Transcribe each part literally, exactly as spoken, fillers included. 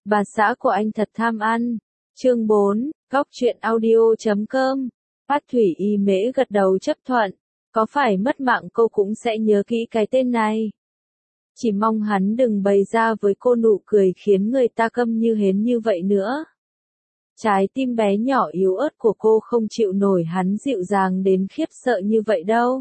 Bà xã của anh thật tham ăn. Chương bốn, Góc truyện audio chấm com. Phát Thủy Y Mễ gật đầu chấp thuận. Có phải mất mạng cô cũng sẽ nhớ kỹ cái tên này. Chỉ mong hắn đừng bày ra với cô nụ cười khiến người ta câm như hến như vậy nữa. Trái tim bé nhỏ yếu ớt của cô không chịu nổi hắn dịu dàng đến khiếp sợ như vậy đâu.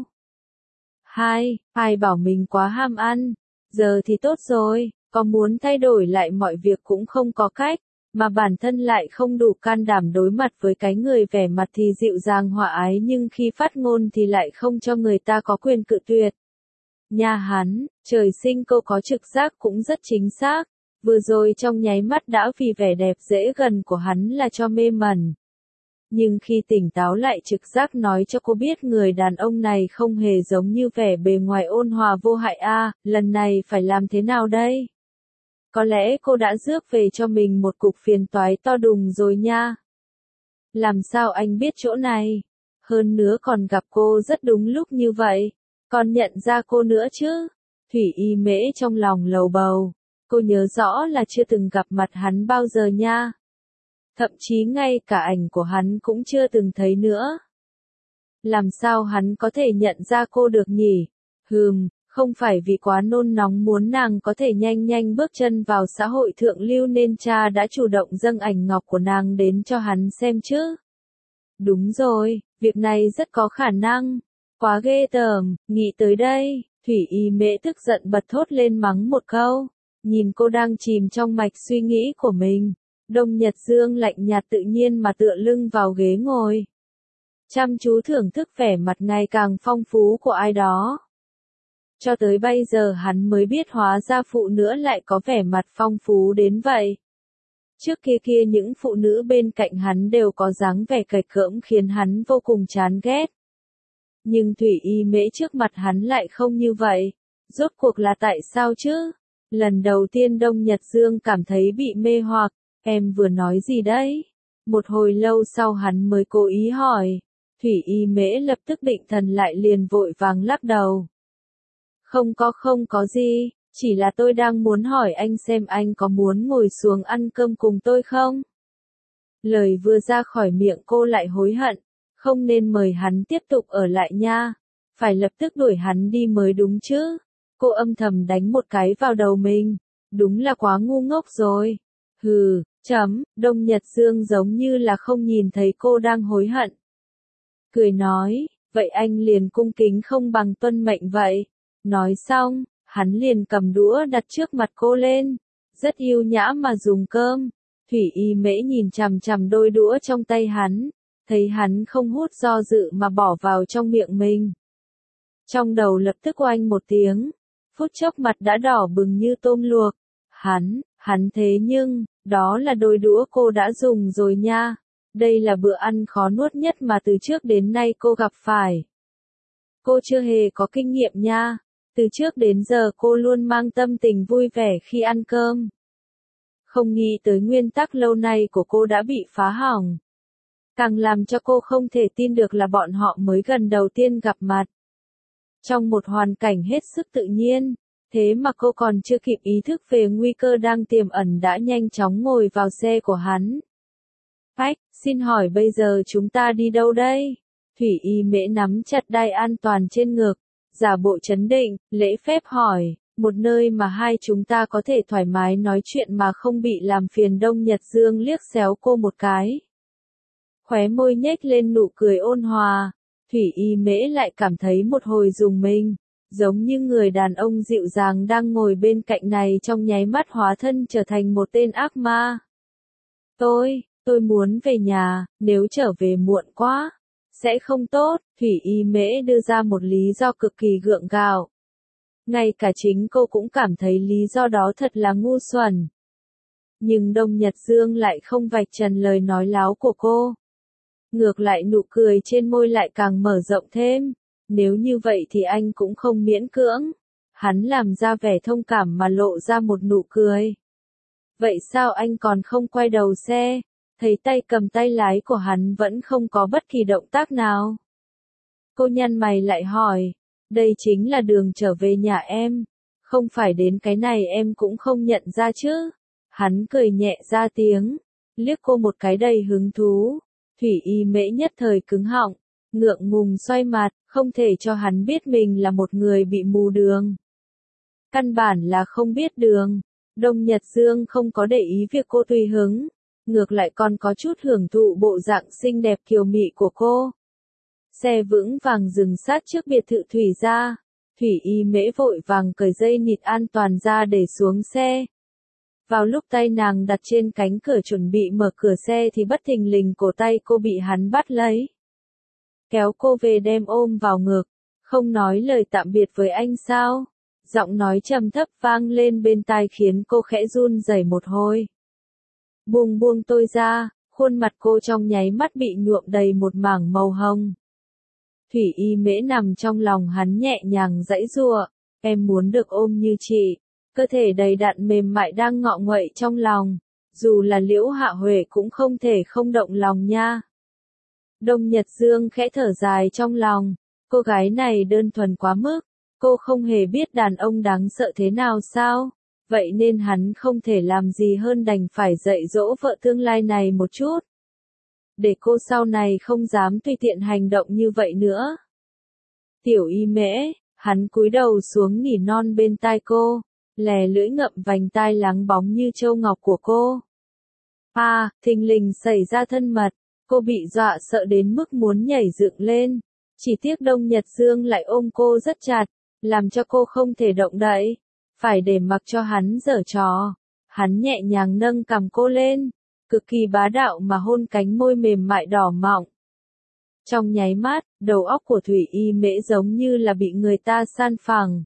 Hai, ai bảo mình quá ham ăn. Giờ thì tốt rồi, có muốn thay đổi lại mọi việc cũng không có cách, mà bản thân lại không đủ can đảm đối mặt với cái người vẻ mặt thì dịu dàng hòa ái nhưng khi phát ngôn thì lại không cho người ta có quyền cự tuyệt. Nhà hắn, trời sinh cô có trực giác cũng rất chính xác, vừa rồi trong nháy mắt đã vì vẻ đẹp dễ gần của hắn là cho mê mẩn. Nhưng khi tỉnh táo lại trực giác nói cho cô biết người đàn ông này không hề giống như vẻ bề ngoài ôn hòa vô hại a, à, lần này phải làm thế nào đây? Có lẽ cô đã rước về cho mình một cục phiền toái to đùng rồi nha. Làm sao anh biết chỗ này? Hơn nữa còn gặp cô rất đúng lúc như vậy. Còn nhận ra cô nữa chứ? Thủy Y Mễ trong lòng lầu bầu. Cô nhớ rõ là chưa từng gặp mặt hắn bao giờ nha. Thậm chí ngay cả ảnh của hắn cũng chưa từng thấy nữa. Làm sao hắn có thể nhận ra cô được nhỉ? Hừm, không phải vì quá nôn nóng muốn nàng có thể nhanh nhanh bước chân vào xã hội thượng lưu nên cha đã chủ động dâng ảnh ngọc của nàng đến cho hắn xem chứ? Đúng rồi, việc này rất có khả năng. Quá ghê tởm, nghĩ tới đây, Thủy Y Mễ tức giận bật thốt lên mắng một câu. Nhìn cô đang chìm trong mạch suy nghĩ của mình. Đông Nhật Dương lạnh nhạt tự nhiên mà tựa lưng vào ghế ngồi. Chăm chú thưởng thức vẻ mặt ngày càng phong phú của ai đó. Cho tới bây giờ hắn mới biết hóa ra phụ nữ lại có vẻ mặt phong phú đến vậy. Trước kia kia những phụ nữ bên cạnh hắn đều có dáng vẻ cạch cỡm khiến hắn vô cùng chán ghét. Nhưng Thủy Y Mễ trước mặt hắn lại không như vậy. Rốt cuộc là tại sao chứ? Lần đầu tiên Đông Nhật Dương cảm thấy bị mê hoặc. Em vừa nói gì đấy? Một hồi lâu sau hắn mới cố ý hỏi. Thủy Y Mễ lập tức định thần lại liền vội vàng lắc đầu. Không có không có gì, chỉ là tôi đang muốn hỏi anh xem anh có muốn ngồi xuống ăn cơm cùng tôi không? Lời vừa ra khỏi miệng cô lại hối hận, không nên mời hắn tiếp tục ở lại nha, phải lập tức đuổi hắn đi mới đúng chứ. Cô âm thầm đánh một cái vào đầu mình, đúng là quá ngu ngốc rồi. Hừ, chấm, Đông Nhật Dương giống như là không nhìn thấy cô đang hối hận. Cười nói, vậy anh liền cung kính không bằng tuân mệnh vậy. Nói xong, hắn liền cầm đũa đặt trước mặt cô lên, rất yêu nhã mà dùng cơm. Thủy Y Mễ nhìn chằm chằm đôi đũa trong tay hắn, thấy hắn không hút do dự mà bỏ vào trong miệng mình. Trong đầu lập tức oanh một tiếng, phút chốc mặt đã đỏ bừng như tôm luộc. Hắn, hắn thế nhưng, đó là đôi đũa cô đã dùng rồi nha. Đây là bữa ăn khó nuốt nhất mà từ trước đến nay cô gặp phải. Cô chưa hề có kinh nghiệm nha. Từ trước đến giờ cô luôn mang tâm tình vui vẻ khi ăn cơm. Không nghĩ tới nguyên tắc lâu nay của cô đã bị phá hỏng. Càng làm cho cô không thể tin được là bọn họ mới gần đầu tiên gặp mặt. Trong một hoàn cảnh hết sức tự nhiên, thế mà cô còn chưa kịp ý thức về nguy cơ đang tiềm ẩn đã nhanh chóng ngồi vào xe của hắn. Phách, xin hỏi bây giờ chúng ta đi đâu đây? Thủy Y Mễ nắm chặt đai an toàn trên ngực, giả bộ trấn định, lễ phép hỏi, một nơi mà hai chúng ta có thể thoải mái nói chuyện mà không bị làm phiền. Đông Nhật Dương liếc xéo cô một cái. Khóe môi nhếch lên nụ cười ôn hòa, Thủy Y Mễ lại cảm thấy một hồi rùng mình, giống như người đàn ông dịu dàng đang ngồi bên cạnh này trong nháy mắt hóa thân trở thành một tên ác ma. Tôi, tôi muốn về nhà, nếu trở về muộn quá, sẽ không tốt. Thủy Y Mễ đưa ra một lý do cực kỳ gượng gạo. Ngay cả chính cô cũng cảm thấy lý do đó thật là ngu xuẩn. Nhưng Đông Nhật Dương lại không vạch trần lời nói láo của cô. Ngược lại nụ cười trên môi lại càng mở rộng thêm. Nếu như vậy thì anh cũng không miễn cưỡng. Hắn làm ra vẻ thông cảm mà lộ ra một nụ cười. Vậy sao anh còn không quay đầu xe? Thấy tay cầm tay lái của hắn vẫn không có bất kỳ động tác nào. Cô nhăn mày lại hỏi, đây chính là đường trở về nhà em, không phải đến cái này em cũng không nhận ra chứ? Hắn cười nhẹ ra tiếng, liếc cô một cái đầy hứng thú. Thủy Y Mễ nhất thời cứng họng, ngượng ngùng xoay mặt, không thể cho hắn biết mình là một người bị mù đường. Căn bản là không biết đường. Đông Nhật Dương không có để ý việc cô tùy hứng, ngược lại còn có chút hưởng thụ bộ dạng xinh đẹp kiều mị của cô. Xe vững vàng dừng sát trước biệt thự Thủy gia. Thủy Y Mễ vội vàng cởi dây nịt an toàn ra để xuống xe. Vào lúc tay nàng đặt trên cánh cửa chuẩn bị mở cửa xe thì bất thình lình cổ tay cô bị hắn bắt lấy. Kéo cô về đem ôm vào ngực, không nói lời tạm biệt với anh sao? Giọng nói trầm thấp vang lên bên tai khiến cô khẽ run rẩy một hồi. Buông buông tôi ra, khuôn mặt cô trong nháy mắt bị nhuộm đầy một mảng màu hồng. Thủy Y Mễ nằm trong lòng hắn nhẹ nhàng giãy giụa, em muốn được ôm như chị. Cơ thể đầy đặn mềm mại đang ngọ nguậy trong lòng, dù là Liễu Hạ Huệ cũng không thể không động lòng nha. Đông Nhật Dương khẽ thở dài trong lòng, cô gái này đơn thuần quá mức, cô không hề biết đàn ông đáng sợ thế nào sao, vậy nên hắn không thể làm gì hơn đành phải dạy dỗ vợ tương lai này một chút. Để cô sau này không dám tùy tiện hành động như vậy nữa. Tiểu Y Mễ, hắn cúi đầu xuống nỉ non bên tai cô, lè lưỡi ngậm vành tai láng bóng như châu ngọc của cô. À, thình lình xảy ra thân mật, cô bị dọa sợ đến mức muốn nhảy dựng lên. Chỉ tiếc Đông Nhật Dương lại ôm cô rất chặt, làm cho cô không thể động đậy, phải để mặc cho hắn giở trò. Hắn nhẹ nhàng nâng cằm cô lên, cực kỳ bá đạo mà hôn cánh môi mềm mại đỏ mọng. Trong nháy mắt, đầu óc của Thủy Y Mễ giống như là bị người ta san phẳng.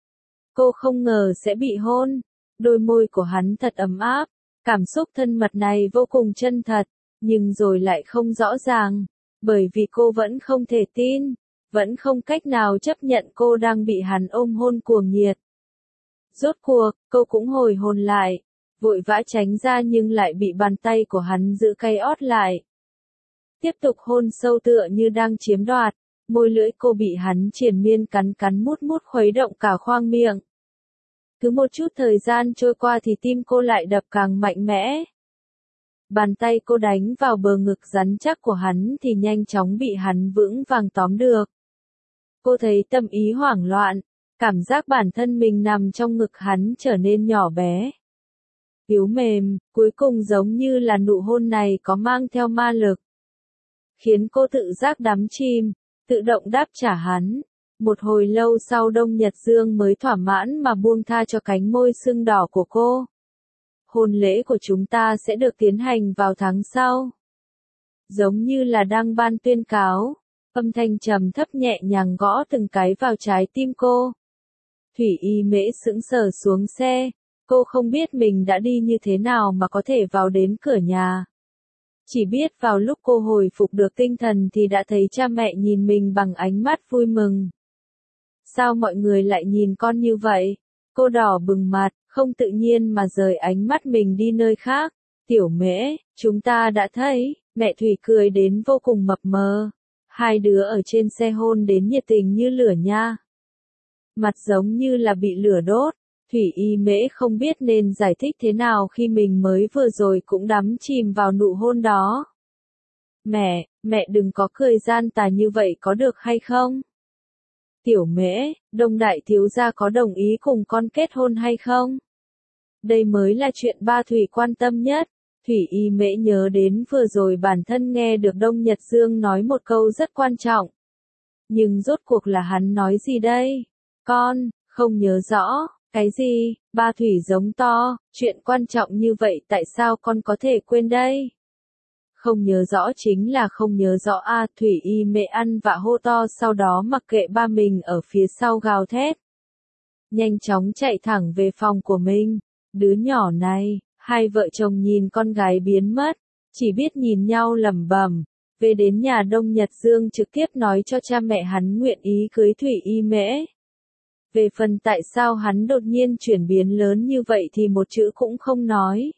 Cô không ngờ sẽ bị hôn, đôi môi của hắn thật ấm áp, cảm xúc thân mật này vô cùng chân thật, nhưng rồi lại không rõ ràng, bởi vì cô vẫn không thể tin, vẫn không cách nào chấp nhận cô đang bị hắn ôm hôn cuồng nhiệt. Rốt cuộc, cô cũng hồi hồn lại, vội vã tránh ra nhưng lại bị bàn tay của hắn giữ cay ót lại. Tiếp tục hôn sâu tựa như đang chiếm đoạt, môi lưỡi cô bị hắn triền miên cắn cắn mút mút khuấy động cả khoang miệng. Cứ một chút thời gian trôi qua thì tim cô lại đập càng mạnh mẽ. Bàn tay cô đánh vào bờ ngực rắn chắc của hắn thì nhanh chóng bị hắn vững vàng tóm được. Cô thấy tâm ý hoảng loạn, cảm giác bản thân mình nằm trong ngực hắn trở nên nhỏ bé. Yếu mềm, cuối cùng giống như là nụ hôn này có mang theo ma lực. Khiến cô tự giác đắm chìm, tự động đáp trả hắn. Một hồi lâu sau Đông Nhật Dương mới thỏa mãn mà buông tha cho cánh môi sưng đỏ của cô. Hôn lễ của chúng ta sẽ được tiến hành vào tháng sau. Giống như là đang ban tuyên cáo, âm thanh trầm thấp nhẹ nhàng gõ từng cái vào trái tim cô. Thủy Y Mễ sững sờ xuống xe, cô không biết mình đã đi như thế nào mà có thể vào đến cửa nhà. Chỉ biết vào lúc cô hồi phục được tinh thần thì đã thấy cha mẹ nhìn mình bằng ánh mắt vui mừng. Sao mọi người lại nhìn con như vậy? Cô đỏ bừng mặt, không tự nhiên mà rời ánh mắt mình đi nơi khác. Tiểu Mễ, chúng ta đã thấy, mẹ Thủy cười đến vô cùng mập mờ. Hai đứa ở trên xe hôn đến nhiệt tình như lửa nha. Mặt giống như là bị lửa đốt. Thủy Y Mễ không biết nên giải thích thế nào khi mình mới vừa rồi cũng đắm chìm vào nụ hôn đó. Mẹ, mẹ đừng có cười gian tà như vậy có được hay không? Tiểu Mễ, Đông đại thiếu gia có đồng ý cùng con kết hôn hay không? Đây mới là chuyện ba Thủy quan tâm nhất. Thủy Y Mễ nhớ đến vừa rồi bản thân nghe được Đông Nhật Dương nói một câu rất quan trọng. Nhưng rốt cuộc là hắn nói gì đây? Con, không nhớ rõ. Cái gì? Ba Thủy giống to, chuyện quan trọng như vậy tại sao con có thể quên đây? Không nhớ rõ chính là không nhớ rõ a à, Thủy Y Mễ ăn vạ hô to sau đó mặc kệ ba mình ở phía sau gào thét. Nhanh chóng chạy thẳng về phòng của mình, đứa nhỏ này, hai vợ chồng nhìn con gái biến mất, chỉ biết nhìn nhau lẩm bẩm, về đến nhà Đông Nhật Dương trực tiếp nói cho cha mẹ hắn nguyện ý cưới Thủy Y Mễ. Về phần tại sao hắn đột nhiên chuyển biến lớn như vậy thì một chữ cũng không nói.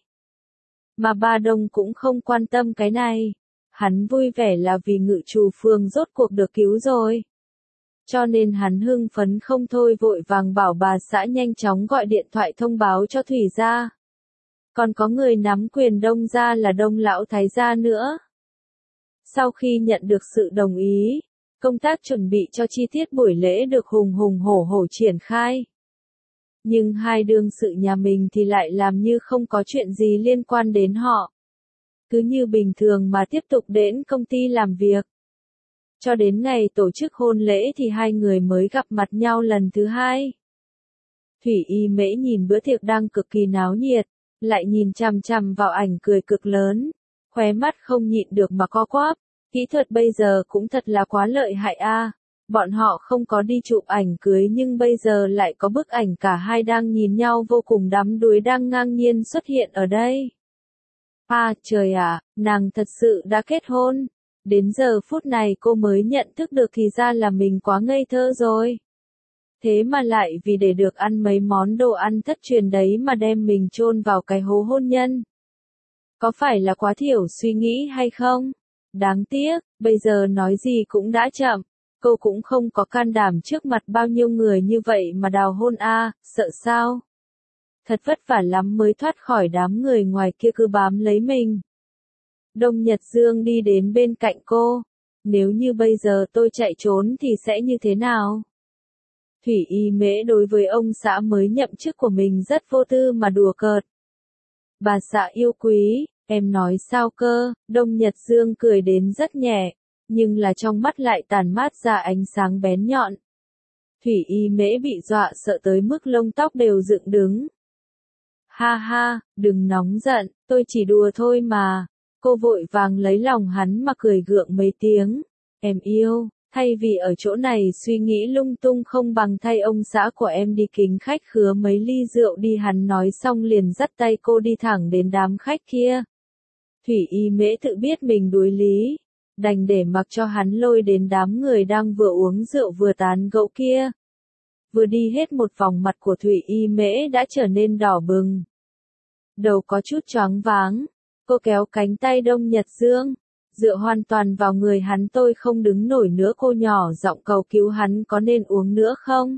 Mà ba Đông cũng không quan tâm cái này. Hắn vui vẻ là vì Ngự Trù Phường rốt cuộc được cứu rồi. Cho nên hắn hưng phấn không thôi vội vàng bảo bà xã nhanh chóng gọi điện thoại thông báo cho Thủy gia. Còn có người nắm quyền Đông gia là Đông lão thái gia nữa. Sau khi nhận được sự đồng ý, công tác chuẩn bị cho chi tiết buổi lễ được hùng hùng hổ hổ triển khai. Nhưng hai đương sự nhà mình thì lại làm như không có chuyện gì liên quan đến họ. Cứ như bình thường mà tiếp tục đến công ty làm việc. Cho đến ngày tổ chức hôn lễ thì hai người mới gặp mặt nhau lần thứ hai. Thủy Y Mễ nhìn bữa tiệc đang cực kỳ náo nhiệt, lại nhìn chằm chằm vào ảnh cười cực lớn, khóe mắt không nhịn được mà co quắp. Kỹ thuật bây giờ cũng thật là quá lợi hại a. Bọn họ không có đi chụp ảnh cưới nhưng bây giờ lại có bức ảnh cả hai đang nhìn nhau vô cùng đắm đuối đang ngang nhiên xuất hiện ở đây. À trời ạ, nàng thật sự đã kết hôn. Đến giờ phút này cô mới nhận thức được thì ra là mình quá ngây thơ rồi. Thế mà lại vì để được ăn mấy món đồ ăn thất truyền đấy mà đem mình chôn vào cái hố hôn nhân. Có phải là quá thiểu suy nghĩ hay không? Đáng tiếc, bây giờ nói gì cũng đã chậm. Cô cũng không có can đảm trước mặt bao nhiêu người như vậy mà đào hôn a, sợ sao? Thật vất vả lắm mới thoát khỏi đám người ngoài kia cứ bám lấy mình. Đông Nhật Dương đi đến bên cạnh cô. Nếu như bây giờ tôi chạy trốn thì sẽ như thế nào? Thủy Y Mễ đối với ông xã mới nhậm chức của mình rất vô tư mà đùa cợt. Bà xã yêu quý, em nói sao cơ? Đông Nhật Dương cười đến rất nhẹ, nhưng là trong mắt lại tàn mát ra ánh sáng bén nhọn. Thủy Y Mễ bị dọa sợ tới mức lông tóc đều dựng đứng. Ha ha, đừng nóng giận, tôi chỉ đùa thôi mà. Cô vội vàng lấy lòng hắn mà cười gượng mấy tiếng. Em yêu, thay vì ở chỗ này suy nghĩ lung tung không bằng thay ông xã của em đi kính khách khứa mấy ly rượu đi, hắn nói xong liền dắt tay cô đi thẳng đến đám khách kia. Thủy Y Mễ tự biết mình đuối lý, đành để mặc cho hắn lôi đến đám người đang vừa uống rượu vừa tán gẫu kia. Vừa đi hết một vòng mặt của Thủy Y Mễ đã trở nên đỏ bừng. Đầu có chút choáng váng, cô kéo cánh tay Đông Nhật Dương, dựa hoàn toàn vào người hắn, tôi không đứng nổi nữa, cô nhỏ giọng cầu cứu hắn có nên uống nữa không?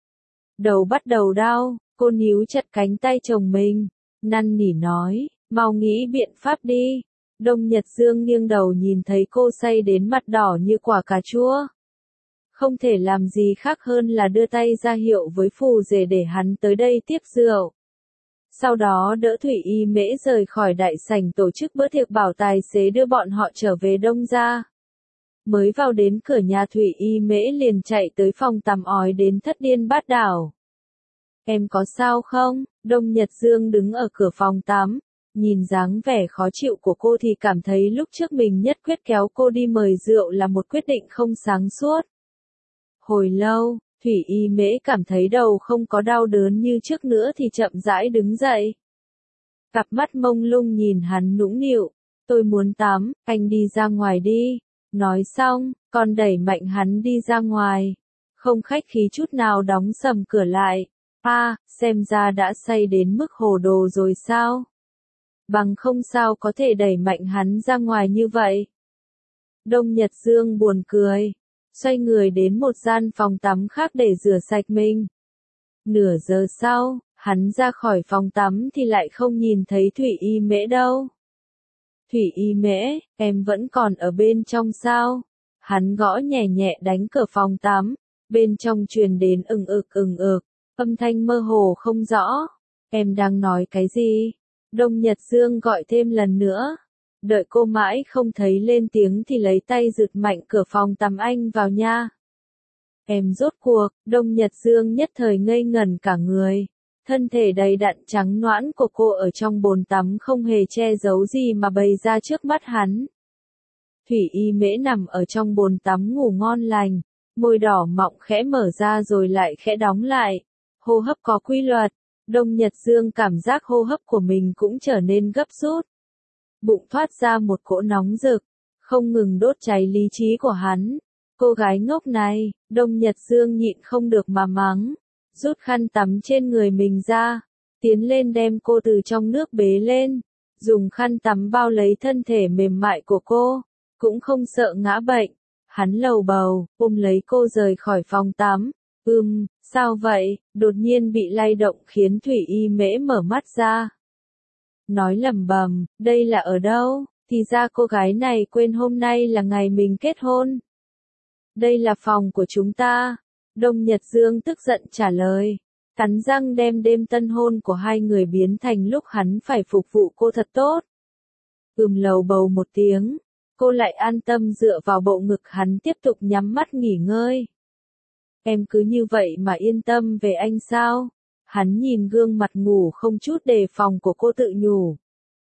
Đầu bắt đầu đau, cô níu chặt cánh tay chồng mình, năn nỉ nói, mau nghĩ biện pháp đi. Đông Nhật Dương nghiêng đầu nhìn thấy cô say đến mặt đỏ như quả cà chua. Không thể làm gì khác hơn là đưa tay ra hiệu với phù rể để hắn tới đây tiếp rượu. Sau đó đỡ Thủy Y Mễ rời khỏi đại sảnh tổ chức bữa tiệc, bảo tài xế đưa bọn họ trở về Đông gia. Mới vào đến cửa nhà, Thủy Y Mễ liền chạy tới phòng tắm ói đến thất điên bát đảo. Em có sao không? Đông Nhật Dương đứng ở cửa phòng tắm, nhìn dáng vẻ khó chịu của cô thì cảm thấy lúc trước mình nhất quyết kéo cô đi mời rượu là một quyết định không sáng suốt. Hồi lâu, Thủy Y Mễ cảm thấy đầu không có đau đớn như trước nữa thì chậm rãi đứng dậy. Cặp mắt mông lung nhìn hắn nũng nịu, tôi muốn tắm, anh đi ra ngoài đi. Nói xong, còn đẩy mạnh hắn đi ra ngoài. Không khách khí chút nào đóng sầm cửa lại. À, xem ra đã say đến mức hồ đồ rồi sao? Bằng không sao có thể đẩy mạnh hắn ra ngoài như vậy. Đông Nhật Dương buồn cười, xoay người đến một gian phòng tắm khác để rửa sạch mình. Nửa giờ sau, hắn ra khỏi phòng tắm thì lại không nhìn thấy Thủy Y Mễ đâu. Thủy Y Mễ, em vẫn còn ở bên trong sao? Hắn gõ nhẹ nhẹ đánh cửa phòng tắm, bên trong truyền đến ừng ực ừng ực, âm thanh mơ hồ không rõ. Em đang nói cái gì? Đông Nhật Dương gọi thêm lần nữa. Đợi cô mãi không thấy lên tiếng thì lấy tay giật mạnh cửa phòng tắm anh vào nha. Em rốt cuộc, Đông Nhật Dương nhất thời ngây ngẩn cả người. Thân thể đầy đặn trắng nõn của cô ở trong bồn tắm không hề che giấu gì mà bày ra trước mắt hắn. Thủy Y Mễ nằm ở trong bồn tắm ngủ ngon lành, môi đỏ mọng khẽ mở ra rồi lại khẽ đóng lại. Hô hấp có quy luật, Đông Nhật Dương cảm giác hô hấp của mình cũng trở nên gấp rút. Bụng thoát ra một cỗ nóng rực, không ngừng đốt cháy lý trí của hắn. Cô gái ngốc này, Đông Nhật Dương nhịn không được mà mắng, rút khăn tắm trên người mình ra, tiến lên đem cô từ trong nước bế lên, dùng khăn tắm bao lấy thân thể mềm mại của cô, cũng không sợ ngã bệnh. Hắn lầu bầu, ôm lấy cô rời khỏi phòng tắm. Ừm, sao vậy? Đột nhiên bị lay động khiến Thủy Y Mễ mở mắt ra. nói lẩm bẩm, đây là ở đâu? Thì ra cô gái này quên hôm nay là ngày mình kết hôn. Đây là phòng của chúng ta. Đông Nhật Dương tức giận trả lời. Cắn răng đem đêm tân hôn của hai người biến thành lúc hắn phải phục vụ cô thật tốt. Ừm lầu bầu một tiếng. Cô lại an tâm dựa vào bộ ngực hắn tiếp tục nhắm mắt nghỉ ngơi. Em cứ như vậy mà yên tâm về anh sao? Hắn nhìn gương mặt ngủ không chút đề phòng của cô tự nhủ.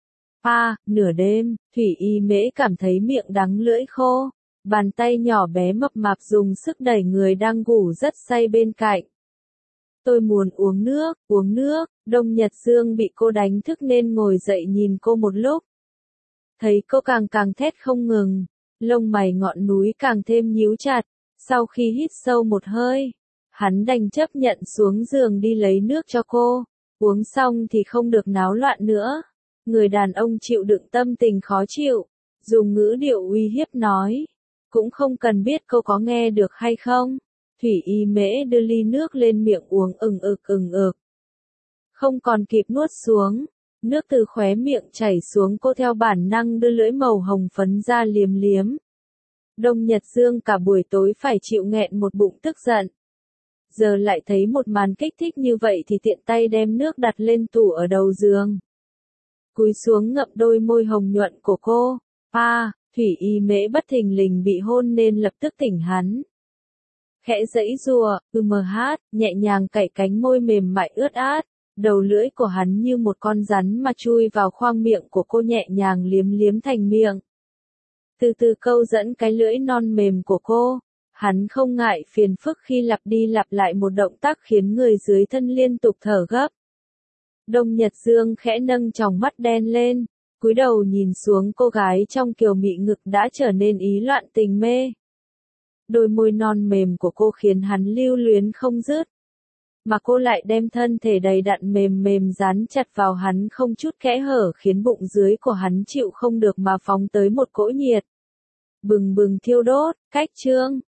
À, nửa đêm, Thủy Y Mễ cảm thấy miệng đắng lưỡi khô. Bàn tay nhỏ bé mập mạp dùng sức đẩy người đang ngủ rất say bên cạnh. Tôi muốn uống nước, uống nước. Đông Nhật Dương bị cô đánh thức nên ngồi dậy nhìn cô một lúc. Thấy cô càng càng thét không ngừng, lông mày ngọn núi càng thêm nhíu chặt. Sau khi hít sâu một hơi, hắn đành chấp nhận xuống giường đi lấy nước cho cô. Uống xong thì không được náo loạn nữa. Người đàn ông chịu đựng tâm tình khó chịu, dùng ngữ điệu uy hiếp nói. Cũng không cần biết cô có nghe được hay không. Thủy Y Mễ đưa ly nước lên miệng uống ừng ực ừng ực. Không còn kịp nuốt xuống. Nước từ khóe miệng chảy xuống, cô theo bản năng đưa lưỡi màu hồng phấn ra liếm liếm. Đông Nhật Dương cả buổi tối phải chịu nghẹn một bụng tức giận. Giờ lại thấy một màn kích thích như vậy thì tiện tay đem nước đặt lên tủ ở đầu giường. Cúi xuống ngậm đôi môi hồng nhuận của cô. À, Thủy Y Mễ bất thình lình bị hôn nên lập tức tỉnh hắn. Khẽ giãy giụa, ừ mờ hát, nhẹ nhàng cạy cánh môi mềm mại ướt át. Đầu lưỡi của hắn như một con rắn mà chui vào khoang miệng của cô, nhẹ nhàng liếm liếm thành miệng. Từ từ câu dẫn cái lưỡi non mềm của cô. Hắn không ngại phiền phức khi lặp đi lặp lại một động tác khiến người dưới thân liên tục thở gấp. Đông Nhật Dương khẽ nâng tròng mắt đen lên, cúi đầu nhìn xuống cô gái trong kiều mị ngực đã trở nên ý loạn tình mê. Đôi môi non mềm của cô khiến hắn lưu luyến không dứt. Mà cô lại đem thân thể đầy đặn mềm mềm dán chặt vào hắn không chút kẽ hở, khiến bụng dưới của hắn chịu không được mà phóng tới một cỗ nhiệt. Bừng bừng thiêu đốt, cách chương.